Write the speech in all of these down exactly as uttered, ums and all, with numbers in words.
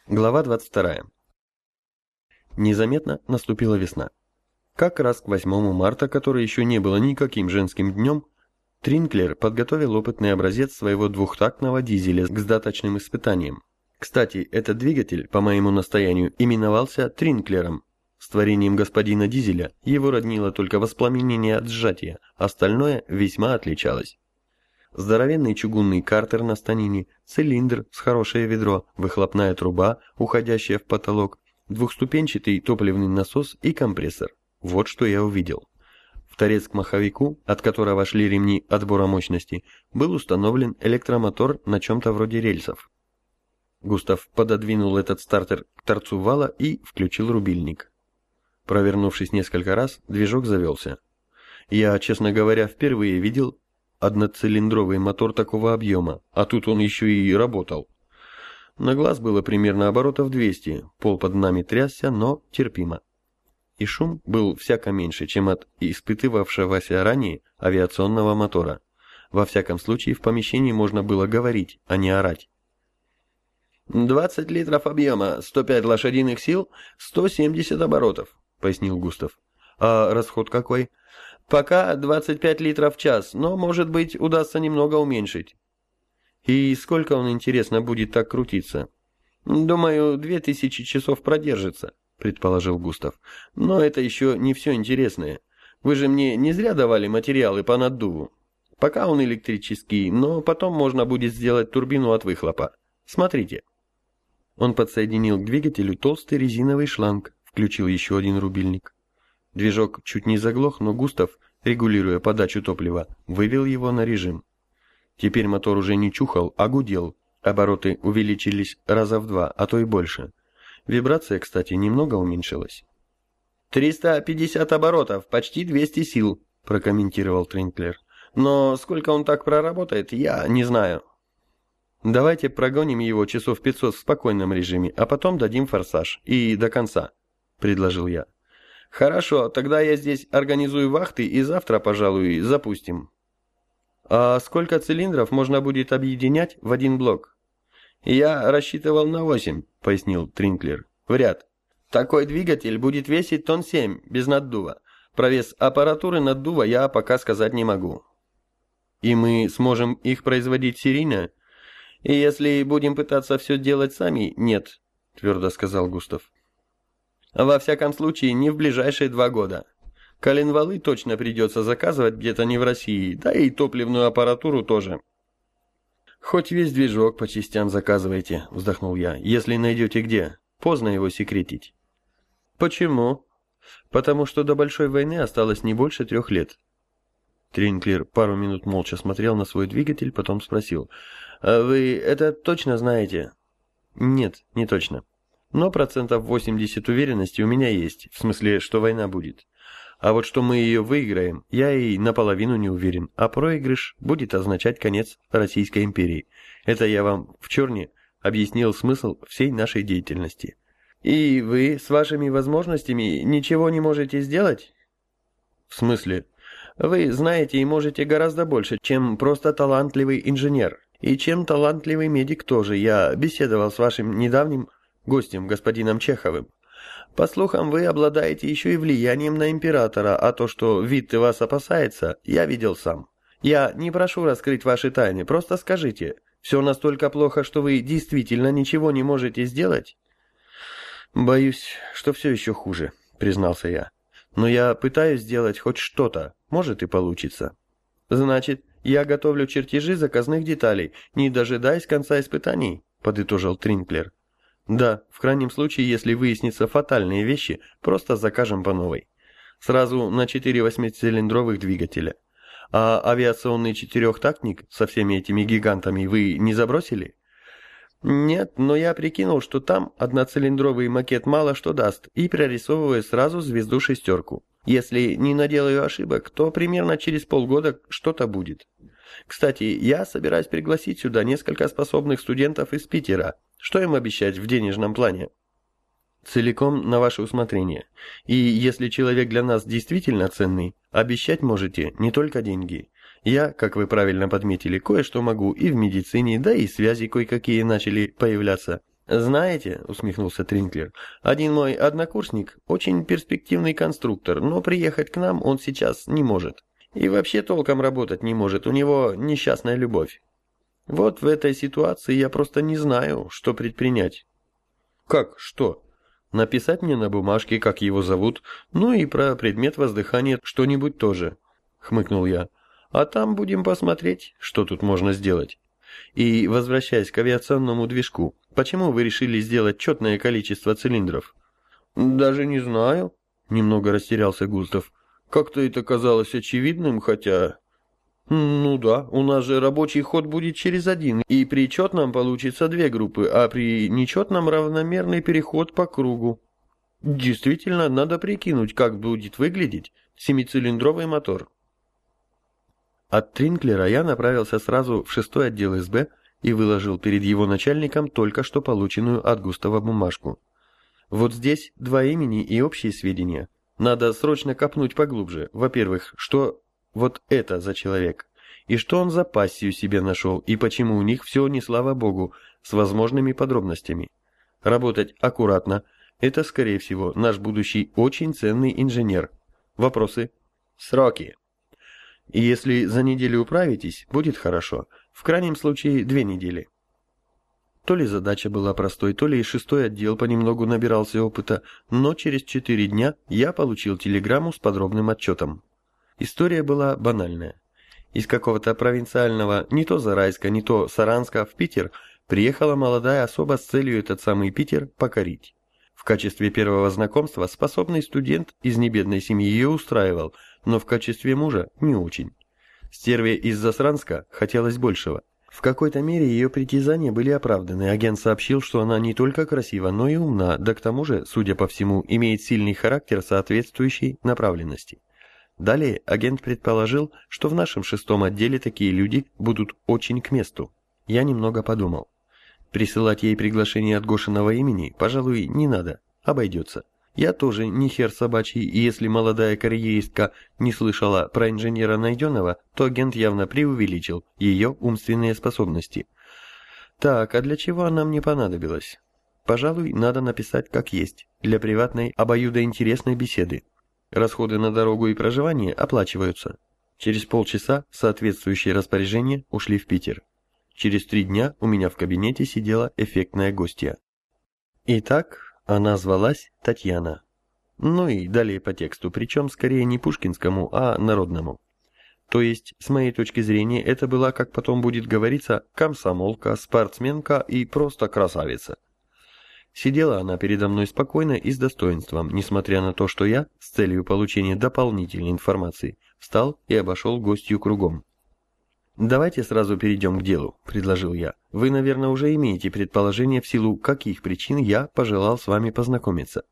Глава двадцать вторая. Незаметно наступила весна. Как раз к восьмому марта, который еще не было никаким женским днем, Тринклер подготовил опытный образец своего двухтактного дизеля к сдаточным испытаниям. Кстати, этот двигатель, по моему настоянию, именовался Тринклером. С творением господина Дизеля его роднило только воспламенение от сжатия, остальное весьма отличалось. Здоровенный чугунный картер на станине, цилиндр с хорошее ведро, выхлопная труба, уходящая в потолок, двухступенчатый топливный насос и компрессор. Вот что я увидел. В торец к маховику, от которого шли ремни отбора мощности, был установлен электромотор на чем-то вроде рельсов. Густав пододвинул этот стартер к торцу вала и включил рубильник. Провернувшись несколько раз, движок завелся. Я, честно говоря, впервые видел одноцилиндровый мотор такого объема, а тут он еще и работал. На глаз было примерно оборотов двести, пол под нами трясся, но терпимо. И шум был всяко меньше, чем от испытывавшегося ранее авиационного мотора. Во всяком случае, в помещении можно было говорить, а не орать. «двадцать литров объема, сто пять лошадиных сил, сто семьдесят оборотов», — пояснил Густав. «А расход какой?» «Пока двадцать пять литров в час, но, может быть, удастся немного уменьшить». «И сколько он, интересно, будет так крутиться?» «Думаю, две тысячи часов продержится», — предположил Густав. «Но это еще не все интересное. Вы же мне не зря давали материалы по наддуву. Пока он электрический, но потом можно будет сделать турбину от выхлопа. Смотрите». Он подсоединил к двигателю толстый резиновый шланг, включил еще один рубильник. Движок чуть не заглох, но Густав, регулируя подачу топлива, вывел его на режим. Теперь мотор уже не чухал, а гудел. Обороты увеличились раза в два, а то и больше. Вибрация, кстати, немного уменьшилась. «триста пятьдесят оборотов, почти двести сил», – прокомментировал Тринклер. «Но сколько он так проработает, я не знаю». «Давайте прогоним его часов пятьсот в спокойном режиме, а потом дадим форсаж. И до конца», – предложил я. «Хорошо, тогда я здесь организую вахты и завтра, пожалуй, запустим». «А сколько цилиндров можно будет объединять в один блок?» «Я рассчитывал на восемь», — пояснил Тринклер. «В ряд. Такой двигатель будет весить тонн семь, без наддува. Про вес аппаратуры наддува я пока сказать не могу». «И мы сможем их производить серийно?» «И если будем пытаться все делать сами, нет», — твердо сказал Густав. «Во всяком случае, не в ближайшие два года. Коленвалы точно придется заказывать где-то не в России, да и топливную аппаратуру тоже». «Хоть весь движок по частям заказывайте», — вздохнул я, — «если найдете где. Поздно его секретить». «Почему?» «Потому что до большой войны осталось не больше трех лет». Тринклер пару минут молча смотрел на свой двигатель, потом спросил: «А вы это точно знаете?» «Нет, не точно. Но процентов восемьдесят уверенности у меня есть, в смысле, что война будет. А вот что мы ее выиграем, я и наполовину не уверен, а проигрыш будет означать конец Российской империи. Это я вам в черне объяснил смысл всей нашей деятельности». «И вы с вашими возможностями ничего не можете сделать?» «В смысле?» «Вы знаете и можете гораздо больше, чем просто талантливый инженер. И чем талантливый медик тоже. Я беседовал с вашим недавним гостем, господином Чеховым. По слухам, вы обладаете еще и влиянием на императора, а то, что Витте вас опасается, я видел сам. Я не прошу раскрыть ваши тайны, просто скажите, все настолько плохо, что вы действительно ничего не можете сделать?» «Боюсь, что все еще хуже», — признался я. «Но я пытаюсь сделать хоть что-то, может и получится». «Значит, я готовлю чертежи заказных деталей, не дожидаясь конца испытаний», — подытожил Тринклер. «Да, в крайнем случае, если выяснятся фатальные вещи, просто закажем по новой. Сразу на четыре восьмицилиндровых двигателя. А авиационный четырехтактник со всеми этими гигантами вы не забросили?» «Нет, но я прикинул, что там одноцилиндровый макет мало что даст, и прорисовываю сразу звезду-шестерку. Если не наделаю ошибок, то примерно через полгода что-то будет. Кстати, я собираюсь пригласить сюда несколько способных студентов из Питера. Что им обещать в денежном плане?» «Целиком на ваше усмотрение. И если человек для нас действительно ценный, обещать можете не только деньги. Я, как вы правильно подметили, кое-что могу и в медицине, да и связи кое-какие начали появляться. «Знаете», — усмехнулся Тринклер, — «один мой однокурсник, очень перспективный конструктор, но приехать к нам он сейчас не может. И вообще толком работать не может, у него несчастная любовь. Вот в этой ситуации я просто не знаю, что предпринять». «Как? Что?» «Написать мне на бумажке, как его зовут, ну и про предмет воздыхания что-нибудь тоже», — хмыкнул я. «А там будем посмотреть, что тут можно сделать». И, возвращаясь к авиационному движку, почему вы решили сделать четное количество цилиндров? Даже не знаю, немного растерялся Густав. Как-то это казалось очевидным, хотя... Ну да, у нас же рабочий ход будет через один, и при четном получится две группы, а при нечетном равномерный переход по кругу. Действительно, надо прикинуть, как будет выглядеть семицилиндровый мотор. От Тринклера я направился сразу в шестой отдел эс бэ и выложил перед его начальником только что полученную от Густава бумажку. Вот здесь два имени и общие сведения. Надо срочно копнуть поглубже. Во-первых, что вот это за человек, и что он за пассию себе нашел, и почему у них все не слава богу, с возможными подробностями. Работать аккуратно – это, скорее всего, наш будущий очень ценный инженер. Вопросы? Сроки. И если за неделю управитесь, будет хорошо. В крайнем случае, две недели. То ли задача была простой, то ли и шестой отдел понемногу набирался опыта, но через четыре дня я получил телеграмму с подробным отчетом. История была банальная. Из какого-то провинциального, не то Зарайска, не то Саранска, в Питер приехала молодая особа с целью этот самый Питер покорить. В качестве первого знакомства способный студент из небедной семьи ее устраивал, но в качестве мужа не очень. Стерве из Засранска хотелось большего. В какой-то мере ее притязания были оправданы. Агент сообщил, что она не только красива, но и умна, да к тому же, судя по всему, имеет сильный характер соответствующей направленности. Далее агент предположил, что в нашем шестом отделе такие люди будут очень к месту. Я немного подумал. Присылать ей приглашение от Гошиного имени, пожалуй, не надо, обойдется. Я тоже не хер собачий, и если молодая карьеристка не слышала про инженера Найденова, то агент явно преувеличил ее умственные способности. Так, а для чего она мне понадобилась? Пожалуй, надо написать как есть, для приватной обоюдоинтересной беседы. Расходы на дорогу и проживание оплачиваются. Через полчаса соответствующие распоряжения ушли в Питер. Через три дня у меня в кабинете сидела эффектная гостья. Итак, она звалась Татьяна. Ну и далее по тексту, причем скорее не пушкинскому, а народному. То есть, с моей точки зрения, это была, как потом будет говориться, комсомолка, спортсменка и просто красавица. Сидела она передо мной спокойно и с достоинством, несмотря на то, что я, с целью получения дополнительной информации, встал и обошел гостью кругом. «Давайте сразу перейдем к делу», — предложил я. «Вы, наверное, уже имеете предположение, в силу каких причин я пожелал с вами познакомиться».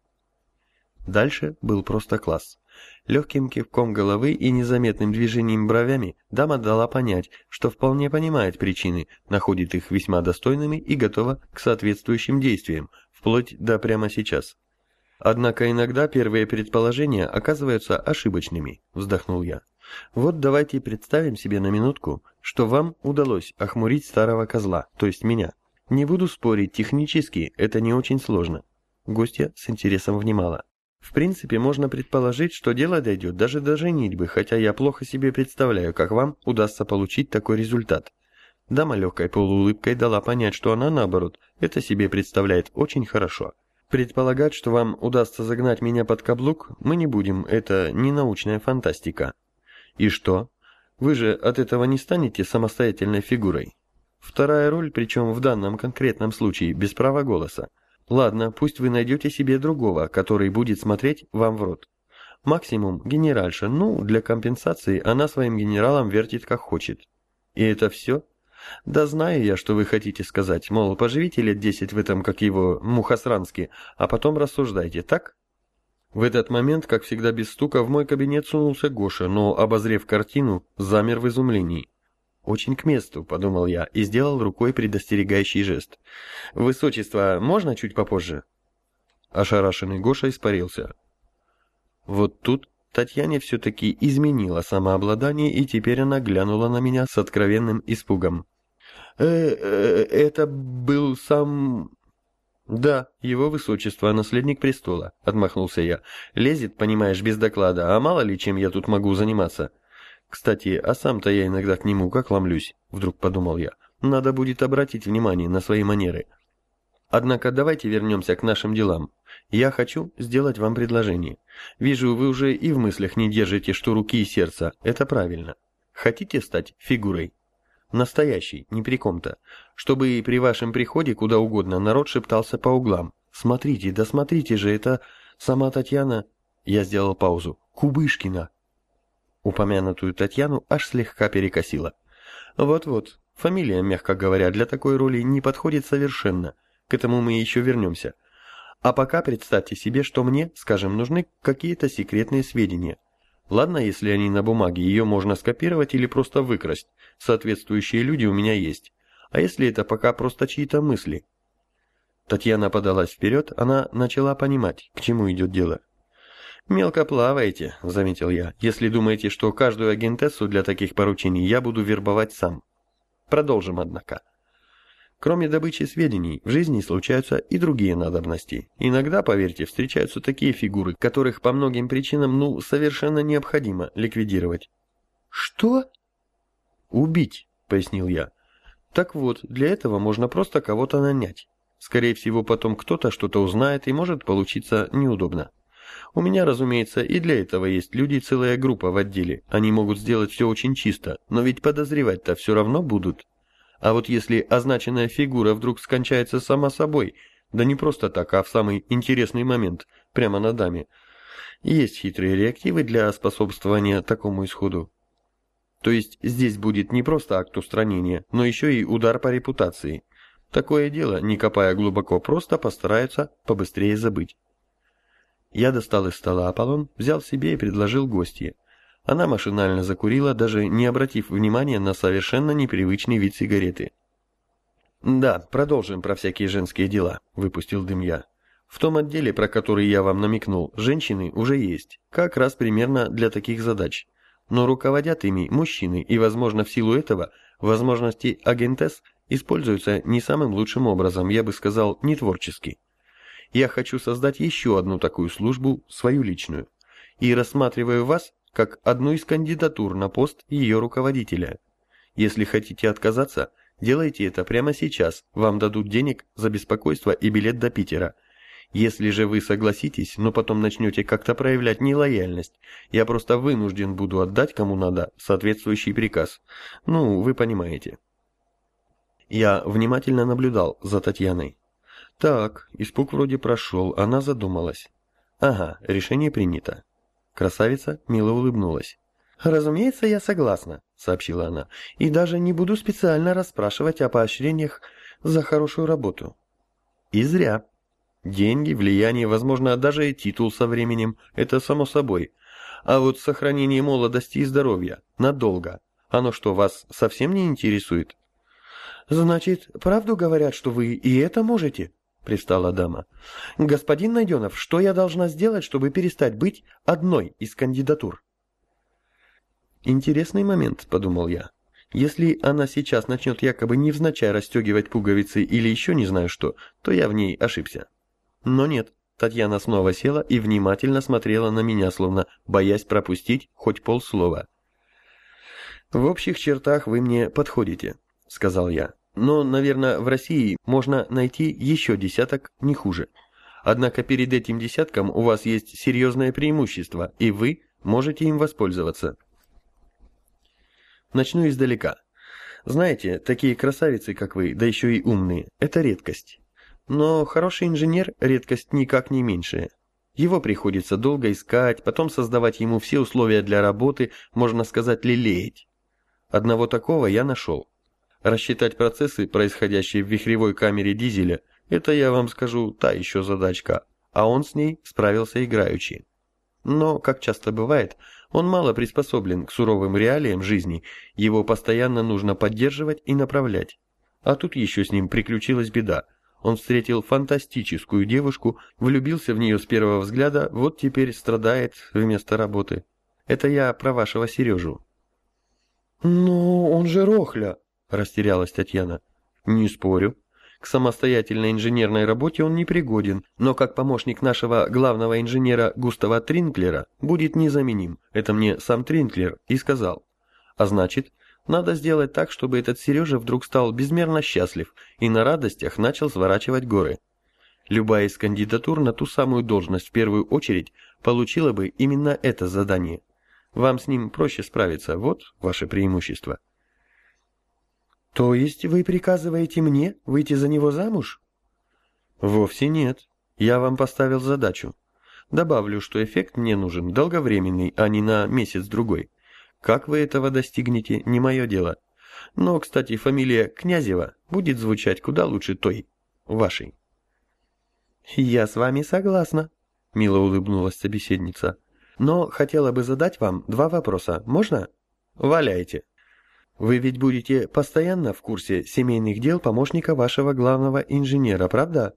Дальше был просто класс. Легким кивком головы и незаметным движением бровями дама дала понять, что вполне понимает причины, находит их весьма достойными и готова к соответствующим действиям, вплоть до прямо сейчас. «Однако иногда первые предположения оказываются ошибочными», — вздохнул я. «Вот давайте представим себе на минутку, что вам удалось охмурить старого козла, то есть меня. Не буду спорить, технически это не очень сложно». Гостья с интересом внимала. «В принципе, можно предположить, что дело дойдет даже до женитьбы, хотя я плохо себе представляю, как вам удастся получить такой результат». Дама легкой полуулыбкой дала понять, что она, наоборот, это себе представляет очень хорошо. «Предполагать, что вам удастся загнать меня под каблук, мы не будем, это не научная фантастика». «И что? Вы же от этого не станете самостоятельной фигурой. Вторая роль, причем в данном конкретном случае, без права голоса. Ладно, пусть вы найдете себе другого, который будет смотреть вам в рот. Максимум генеральша, ну, для компенсации она своим генералом вертит как хочет. И это все? Да знаю я, что вы хотите сказать, мол, поживите лет десять в этом, как его, Мухосранске, а потом рассуждайте, так?» В этот момент, как всегда без стука, в мой кабинет сунулся Гоша, но, обозрев картину, замер в изумлении. «Очень к месту», — подумал я и сделал рукой предостерегающий жест. «Высочество, можно чуть попозже?» Ошарашенный Гоша испарился. Вот тут Татьяне все-таки изменило самообладание, и теперь она глянула на меня с откровенным испугом. «Э, э, это был сам... «Да, его высочество, наследник престола», — отмахнулся я. «Лезет, понимаешь, без доклада, а мало ли чем я тут могу заниматься». «Кстати, а сам-то я иногда к нему как ломлюсь», — вдруг подумал я. «Надо будет обратить внимание на свои манеры». Однако давайте вернемся к нашим делам. Я хочу сделать вам предложение. Вижу, вы уже и в мыслях не держите, что руки и сердце. Это правильно. Хотите стать фигурой? Настоящей, не при ком-то. Чтобы и при вашем приходе куда угодно народ шептался по углам. Смотрите, да смотрите же, это сама Татьяна... Я сделал паузу. Кубышкина. Упомянутую Татьяну аж слегка перекосило. Вот-вот, фамилия, мягко говоря, для такой роли не подходит совершенно. К этому мы еще вернемся. А пока представьте себе, что мне, скажем, нужны какие-то секретные сведения. Ладно, если они на бумаге, ее можно скопировать или просто выкрасть. Соответствующие люди у меня есть. А если это пока просто чьи-то мысли? Татьяна подалась вперед, она начала понимать, к чему идет дело. «Мелко плаваете», — заметил я, «если думаете, что каждую агентессу для таких поручений я буду вербовать сам. Продолжим, однако. Кроме добычи сведений, в жизни случаются и другие надобности. Иногда, поверьте, встречаются такие фигуры, которых по многим причинам, ну, совершенно необходимо ликвидировать». «Что?» «Убить», — пояснил я. «Так вот, для этого можно просто кого-то нанять. Скорее всего, потом кто-то что-то узнает и может получиться неудобно. У меня, разумеется, и для этого есть люди, целая группа в отделе. Они могут сделать все очень чисто, но ведь подозревать-то все равно будут. А вот если означенная фигура вдруг скончается сама собой, да не просто так, а в самый интересный момент, прямо на даме, есть хитрые реактивы для способствования такому исходу. То есть здесь будет не просто акт устранения, но еще и удар по репутации. Такое дело, не копая глубоко, просто постараются побыстрее забыть». Я достал из стола Аполлон, взял себе и предложил гостье. Она машинально закурила, даже не обратив внимания на совершенно непривычный вид сигареты. «Да, продолжим про всякие женские дела», — выпустил дым я. «В том отделе, про который я вам намекнул, женщины уже есть, как раз примерно для таких задач. Но руководят ими мужчины, и, возможно, в силу этого, возможности агентесс используются не самым лучшим образом, я бы сказал, не творчески. Я хочу создать еще одну такую службу, свою личную, и рассматриваю вас как одну из кандидатур на пост ее руководителя. Если хотите отказаться, делайте это прямо сейчас, вам дадут денег за беспокойство и билет до Питера. Если же вы согласитесь, но потом начнете как-то проявлять нелояльность, я просто вынужден буду отдать кому надо соответствующий приказ. Ну, вы понимаете». Я внимательно наблюдал за Татьяной. Так, испуг вроде прошел, она задумалась. Ага, решение принято. Красавица мило улыбнулась. «Разумеется, я согласна», — сообщила она, «и даже не буду специально расспрашивать о поощрениях за хорошую работу». И зря. Деньги, влияние, возможно, даже и титул со временем, это само собой. А вот сохранение молодости и здоровья, надолго, оно что, вас совсем не интересует? «Значит, правду говорят, что вы и это можете?» — пристала дама. «Господин Найденов, что я должна сделать, чтобы перестать быть одной из кандидатур?» «Интересный момент», — подумал я. «Если она сейчас начнет якобы невзначай расстегивать пуговицы или еще не знаю что, то я в ней ошибся». Но нет, Татьяна снова села и внимательно смотрела на меня, словно боясь пропустить хоть полслова. «В общих чертах вы мне подходите», — сказал я. «Но, наверное, в России можно найти еще десяток не хуже. Однако перед этим десятком у вас есть серьезное преимущество, и вы можете им воспользоваться». Начну издалека. Знаете, такие красавицы, как вы, да еще и умные, это редкость. Но хороший инженер – редкость никак не меньшая. Его приходится долго искать, потом создавать ему все условия для работы, можно сказать, лелеять. Одного такого я нашел. Рассчитать процессы, происходящие в вихревой камере дизеля, это, я вам скажу, та еще задачка, а он с ней справился играючи. Но, как часто бывает, он мало приспособлен к суровым реалиям жизни, его постоянно нужно поддерживать и направлять. А тут еще с ним приключилась беда. Он встретил фантастическую девушку, влюбился в нее с первого взгляда, вот теперь страдает вместо работы. Это я про вашего Сережу. «Но он же рохля», — растерялась Татьяна. «Не спорю. К самостоятельной инженерной работе он не пригоден, но как помощник нашего главного инженера Густава Тринклера будет незаменим. Это мне сам Тринклер и сказал. А значит, надо сделать так, чтобы этот Сережа вдруг стал безмерно счастлив и на радостях начал сворачивать горы. Любая из кандидатур на ту самую должность в первую очередь получила бы именно это задание. Вам с ним проще справиться, вот ваше преимущество. То есть вы приказываете мне выйти за него замуж? Вовсе нет. Я вам поставил задачу. Добавлю, что эффект мне нужен долговременный, а не на месяц-другой. Как вы этого достигнете, не мое дело. Но, кстати, фамилия Князева будет звучать куда лучше той, вашей. Я с вами согласна, мило улыбнулась собеседница. Но хотела бы задать вам два вопроса. Можно? Валяйте. Вы ведь будете постоянно в курсе семейных дел помощника вашего главного инженера, правда?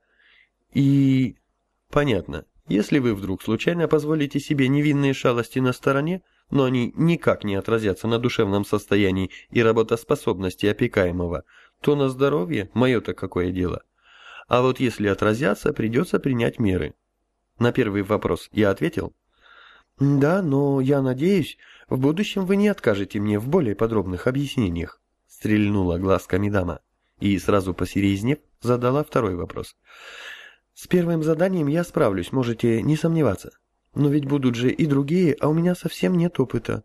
И... Понятно. Если вы вдруг случайно позволите себе невинные шалости на стороне, но они никак не отразятся на душевном состоянии и работоспособности опекаемого, то на здоровье мое-то какое дело. А вот если отразятся, придется принять меры. На первый вопрос я ответил? Да, но я надеюсь, в будущем вы не откажете мне в более подробных объяснениях, стрельнула глазками дама и, сразу посерьезнев, задала второй вопрос. С первым заданием я справлюсь, можете не сомневаться. Но ведь будут же и другие, а у меня совсем нет опыта.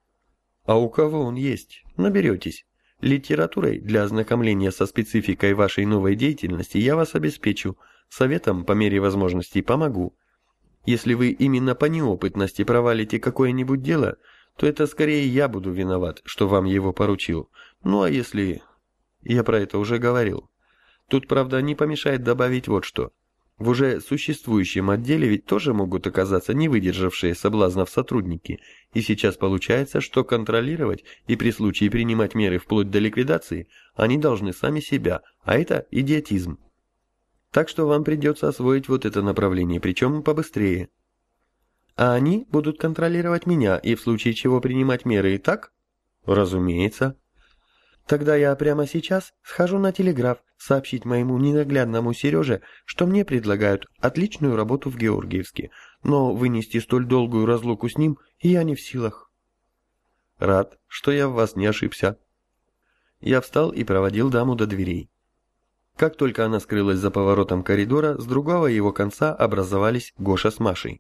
А у кого он есть? Наберетесь. Литературой для ознакомления со спецификой вашей новой деятельности я вас обеспечу. Советом по мере возможностей помогу. Если вы именно по неопытности провалите какое-нибудь дело, то это скорее я буду виноват, что вам его поручил. Ну а если... Я про это уже говорил. Тут, правда, не помешает добавить вот что. В уже существующем отделе ведь тоже могут оказаться не выдержавшие соблазнов сотрудники, и сейчас получается, что контролировать и при случае принимать меры вплоть до ликвидации они должны сами себя, а это идиотизм. Так что вам придется освоить вот это направление, причем побыстрее. А они будут контролировать меня и в случае чего принимать меры и так? Разумеется. Тогда я прямо сейчас схожу на телеграф сообщить моему ненаглядному Сереже, что мне предлагают отличную работу в Георгиевске, но вынести столь долгую разлуку с ним я не в силах. Рад, что я в вас не ошибся. Я встал и проводил даму до дверей. Как только она скрылась за поворотом коридора, с другого его конца образовались Гоша с Машей.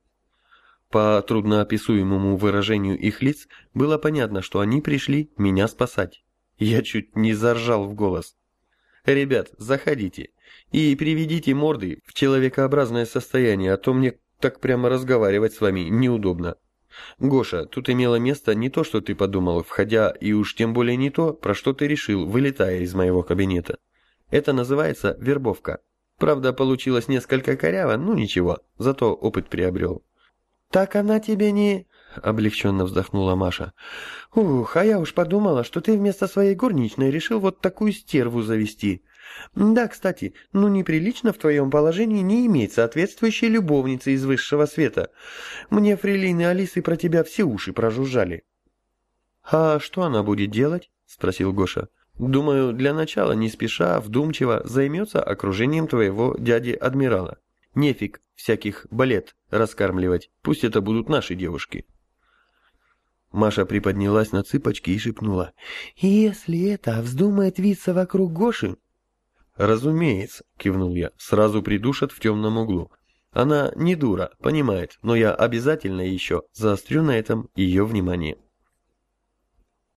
По трудноописуемому выражению их лиц было понятно, что они пришли меня спасать. Я чуть не заржал в голос. «Ребят, заходите и приведите морды в человекообразное состояние, а то мне так прямо разговаривать с вами неудобно. Гоша, тут имело место не то, что ты подумал, входя, и уж тем более не то, про что ты решил, вылетая из моего кабинета. Это называется вербовка. Правда, получилось несколько коряво, ну ничего, зато опыт приобрел». «Так она тебе не...» — облегченно вздохнула Маша. «Ух, а я уж подумала, что ты вместо своей горничной решил вот такую стерву завести. Да, кстати, ну неприлично в твоем положении не иметь соответствующей любовницы из высшего света. Мне фрейлины Алисы про тебя все уши прожужжали». «А что она будет делать?» — спросил Гоша. «Думаю, для начала, не спеша, вдумчиво, займется окружением твоего дяди-адмирала. Нефиг всяких балет раскармливать, пусть это будут наши девушки». Маша приподнялась на цыпочки и шепнула. «Если это вздумает виться вокруг Гоши...» «Разумеется», — кивнул я, — «сразу придушат в темном углу. Она не дура, понимает, но я обязательно еще заострю на этом ее внимание».